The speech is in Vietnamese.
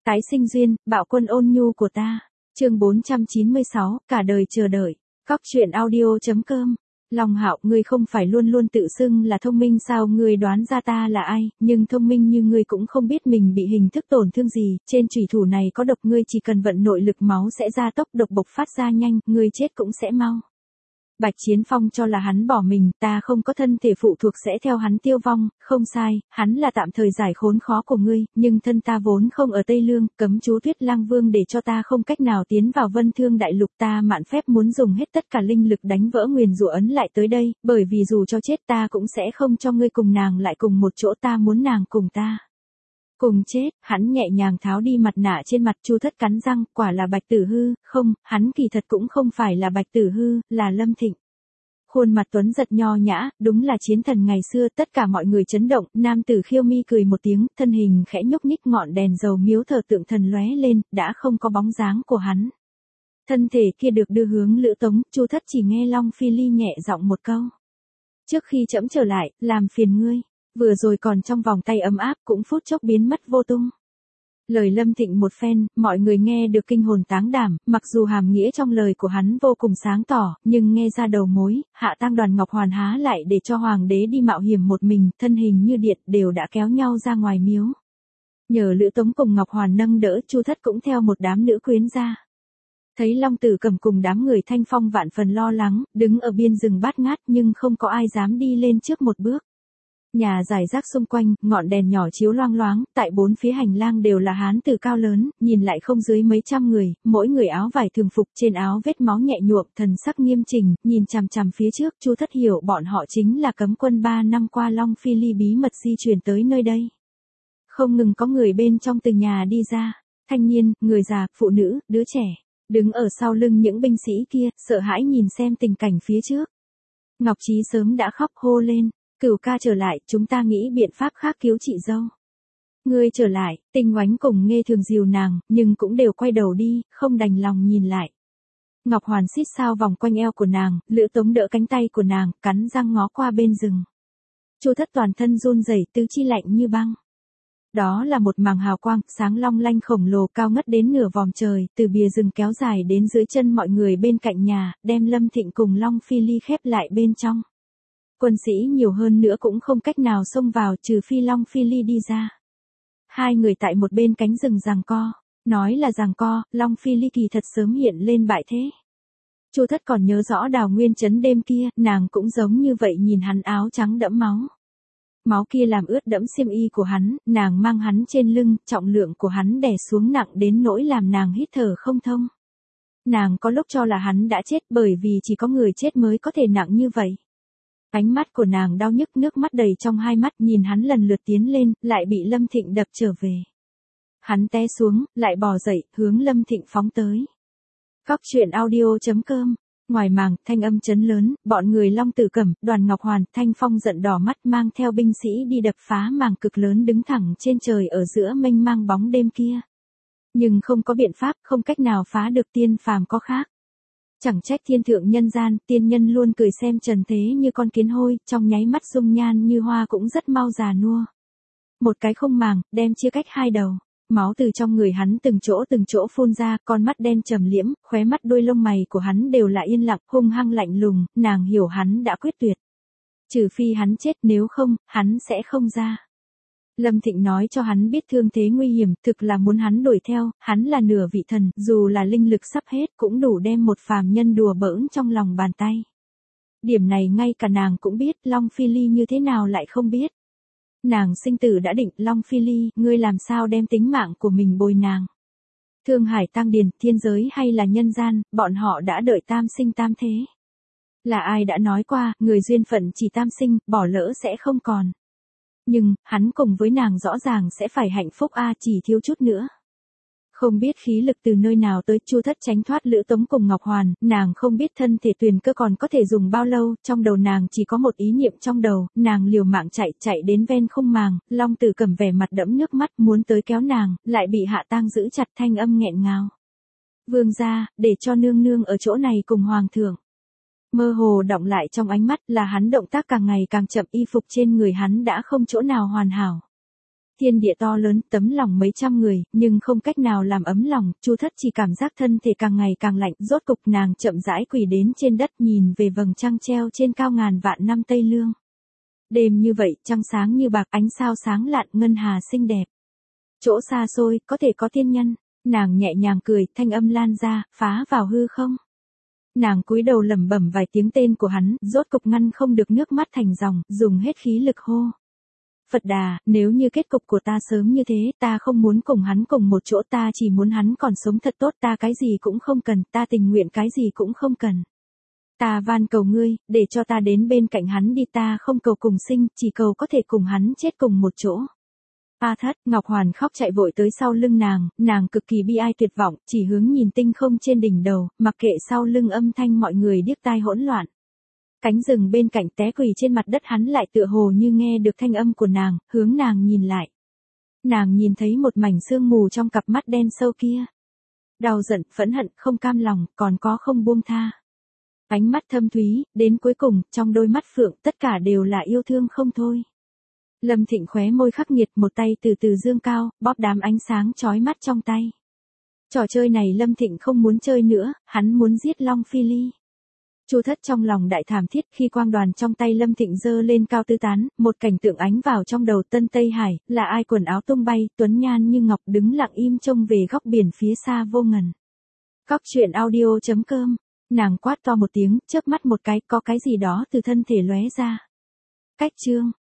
Tái sinh duyên, bạo quân ôn nhu của ta. Chương 496, cả đời chờ đợi. Cóc truyện audio.com. Long Hạo, ngươi không phải luôn luôn tự xưng là thông minh sao? Ngươi đoán ra ta là ai? Nhưng thông minh như ngươi cũng không biết mình bị hình thức tổn thương gì, trên chủy thủ này có độc, ngươi chỉ cần vận nội lực máu sẽ ra tốc độc bộc phát ra nhanh, ngươi chết cũng sẽ mau. Bạch Chiến Phong cho là hắn bỏ mình, ta không có thân thể phụ thuộc sẽ theo hắn tiêu vong, không sai, hắn là tạm thời giải khốn khó của ngươi, nhưng thân ta vốn không ở Tây Lương, cấm chú Tuyết Lang Vương để cho ta không cách nào tiến vào Vân Thương Đại Lục, ta mạn phép muốn dùng hết tất cả linh lực đánh vỡ nguyền rủa ấn lại tới đây, bởi vì dù cho chết ta cũng sẽ không cho ngươi cùng nàng lại cùng một chỗ, ta muốn nàng cùng ta. Cùng chết, hắn nhẹ nhàng tháo đi mặt nạ trên mặt. Chu Thất cắn răng, quả là Bạch Tử Hư, không, hắn kỳ thật cũng không phải là Bạch Tử Hư, là Lâm Thịnh. Khuôn mặt tuấn giật nho nhã, đúng là chiến thần ngày xưa, tất cả mọi người chấn động, nam tử Khiêu Mi cười một tiếng, thân hình khẽ nhúc nhích, ngọn đèn dầu miếu thờ tượng thần lóe lên, đã không có bóng dáng của hắn. Thân thể kia được đưa hướng Lữ Tống, Chu Thất chỉ nghe Long Phi Ly nhẹ giọng một câu. Trước khi trẫm trở lại, làm phiền ngươi. Vừa rồi còn trong vòng tay ấm áp cũng phút chốc biến mất vô tung. Lời Lâm Thịnh một phen, mọi người nghe được kinh hồn táng đảm, mặc dù hàm nghĩa trong lời của hắn vô cùng sáng tỏ, nhưng nghe ra đầu mối, Hạ Tang Đoàn Ngọc Hoàn há lại để cho hoàng đế đi mạo hiểm một mình, thân hình như điện đều đã kéo nhau ra ngoài miếu. Nhờ Lữ Tống cùng Ngọc Hoàn nâng đỡ, Chu Thất cũng theo một đám nữ quyến ra. Thấy Long Tử Cẩm cùng đám người Thanh Phong vạn phần lo lắng, đứng ở biên rừng bát ngát nhưng không có ai dám đi lên trước một bước. Nhà giải rác xung quanh, ngọn đèn nhỏ chiếu loang loáng, tại bốn phía hành lang đều là hán tử cao lớn, nhìn lại không dưới mấy trăm người, mỗi người áo vải thường phục, trên áo vết máu nhẹ nhuộm, thần sắc nghiêm chỉnh, nhìn chằm chằm phía trước. Chu Thất hiểu bọn họ chính là cấm quân 3 năm qua Long Phi Ly bí mật di chuyển tới nơi đây. Không ngừng có người bên trong từng nhà đi ra, thanh niên, người già, phụ nữ, đứa trẻ, đứng ở sau lưng những binh sĩ kia, sợ hãi nhìn xem tình cảnh phía trước. Ngọc Trí sớm đã khóc hô lên. Cửu ca trở lại, chúng ta nghĩ biện pháp khác cứu chị dâu. Ngươi trở lại, Tinh Oánh cùng Nghê Thường dìu nàng, nhưng cũng đều quay đầu đi, không đành lòng nhìn lại. Ngọc Hoàn xít sao vòng quanh eo của nàng, Lữ Tống đỡ cánh tay của nàng, cắn răng ngó qua bên rừng. Chu Thất toàn thân run rẩy, tứ chi lạnh như băng. Đó là một màng hào quang, sáng long lanh khổng lồ cao ngất đến nửa vòm trời, từ bìa rừng kéo dài đến dưới chân mọi người bên cạnh nhà, đem Lâm Thịnh cùng Long Phi Ly khép lại bên trong. Quân sĩ nhiều hơn nữa cũng không cách nào xông vào trừ phi Long Phi Ly đi ra. Hai người tại một bên cánh rừng giằng co, nói là giằng co, Long Phi Ly kỳ thật sớm hiện lên bại thế. Chu Thất còn nhớ rõ Đào Nguyên Trấn đêm kia, nàng cũng giống như vậy nhìn hắn áo trắng đẫm máu. Máu kia làm ướt đẫm xiêm y của hắn, nàng mang hắn trên lưng, trọng lượng của hắn đè xuống nặng đến nỗi làm nàng hít thở không thông. Nàng có lúc cho là hắn đã chết bởi vì chỉ có người chết mới có thể nặng như vậy. Ánh mắt của nàng đau nhức, nước mắt đầy trong hai mắt, nhìn hắn lần lượt tiến lên, lại bị Lâm Thịnh đập trở về. Hắn té xuống, lại bò dậy, hướng Lâm Thịnh phóng tới. Cóc truyện audio.com. Ngoài màng, thanh âm chấn lớn, bọn người Long Tử Cẩm, Đoàn Ngọc Hoàn, Thanh Phong giận đỏ mắt mang theo binh sĩ đi đập phá màng cực lớn đứng thẳng trên trời ở giữa mênh mang bóng đêm kia. Nhưng không có biện pháp, không cách nào phá được, tiên phàm có khác. Chẳng trách thiên thượng nhân gian, tiên nhân luôn cười xem trần thế như con kiến hôi, trong nháy mắt dung nhan như hoa cũng rất mau già nua. Một cái không màng, đem chia cách hai đầu. Máu từ trong người hắn từng chỗ phun ra, con mắt đen trầm liễm, khóe mắt đôi lông mày của hắn đều là yên lặng, hung hăng lạnh lùng, nàng hiểu hắn đã quyết tuyệt. Trừ phi hắn chết, nếu không, hắn sẽ không ra. Lâm Thịnh nói cho hắn biết thương thế nguy hiểm, thực là muốn hắn đuổi theo, hắn là nửa vị thần, dù là linh lực sắp hết cũng đủ đem một phàm nhân đùa bỡn trong lòng bàn tay. Điểm này ngay cả nàng cũng biết, Long Phi Ly như thế nào lại không biết. Nàng sinh tử đã định, Long Phi Ly, ngươi làm sao đem tính mạng của mình bồi nàng. Thương hải tang điền, thiên giới hay là nhân gian, bọn họ đã đợi tam sinh tam thế. Là ai đã nói qua, người duyên phận chỉ tam sinh, bỏ lỡ sẽ không còn. Nhưng, hắn cùng với nàng rõ ràng sẽ phải hạnh phúc chỉ thiếu chút nữa. Không biết khí lực từ nơi nào tới, Chu Thất tránh thoát Lữ Tống cùng Ngọc Hoàn, nàng không biết thân thể Tuyền Cơ còn có thể dùng bao lâu, trong đầu nàng chỉ có một ý niệm trong đầu, nàng liều mạng chạy đến ven khung màng, Long Tử Cẩm vẻ mặt đẫm nước mắt muốn tới kéo nàng, lại bị Hạ Tang giữ chặt, thanh âm nghẹn ngào. Vương gia, để cho nương nương ở chỗ này cùng hoàng thượng. Mơ hồ đọng lại trong ánh mắt là hắn động tác càng ngày càng chậm, y phục trên người hắn đã không chỗ nào hoàn hảo. Thiên địa to lớn, tấm lòng mấy trăm người, nhưng không cách nào làm ấm lòng, Chu Thất chỉ cảm giác thân thể càng ngày càng lạnh, rốt cục nàng chậm rãi quỳ đến trên đất nhìn về vầng trăng treo trên cao ngàn vạn năm Tây Lương. Đêm như vậy, trăng sáng như bạc, ánh sao sáng lạn, ngân hà xinh đẹp. Chỗ xa xôi, có thể có thiên nhân, nàng nhẹ nhàng cười, thanh âm lan ra, phá vào hư không. Nàng cúi đầu lẩm bẩm vài tiếng tên của hắn, rốt cục ngăn không được nước mắt thành dòng, dùng hết khí lực hô. Phật Đà, nếu như kết cục của ta sớm như thế, ta không muốn cùng hắn cùng một chỗ, ta chỉ muốn hắn còn sống thật tốt, ta cái gì cũng không cần, ta tình nguyện cái gì cũng không cần. Ta van cầu ngươi, để cho ta đến bên cạnh hắn đi, ta không cầu cùng sinh, chỉ cầu có thể cùng hắn chết cùng một chỗ. A Thất, Ngọc Hoàn khóc chạy vội tới sau lưng nàng cực kỳ bi ai tuyệt vọng, chỉ hướng nhìn tinh không trên đỉnh đầu, mặc kệ sau lưng âm thanh mọi người điếc tai hỗn loạn. Cánh rừng bên cạnh té quỳ trên mặt đất hắn lại tựa hồ như nghe được thanh âm của nàng, hướng nàng nhìn lại. Nàng nhìn thấy một mảnh sương mù trong cặp mắt đen sâu kia. Đau giận, phẫn hận, không cam lòng, còn có không buông tha. Ánh mắt thâm thúy, đến cuối cùng, trong đôi mắt phượng tất cả đều là yêu thương không thôi. Lâm Thịnh khóe môi khắc nghiệt, một tay từ từ dương cao, bóp đám ánh sáng chói mắt trong tay. Trò chơi này Lâm Thịnh không muốn chơi nữa, hắn muốn giết Long Phi Ly. Chu Thất trong lòng đại thảm thiết khi quang đoàn trong tay Lâm Thịnh giơ lên cao tứ tán, một cảnh tượng ánh vào trong đầu Tân Tây Hải, là ai quần áo tung bay, tuấn nhan như ngọc đứng lặng im trông về góc biển phía xa vô ngần. Cóc truyện audio.com, nàng quát to một tiếng, chớp mắt một cái, có cái gì đó từ thân thể lóe ra. Cách chương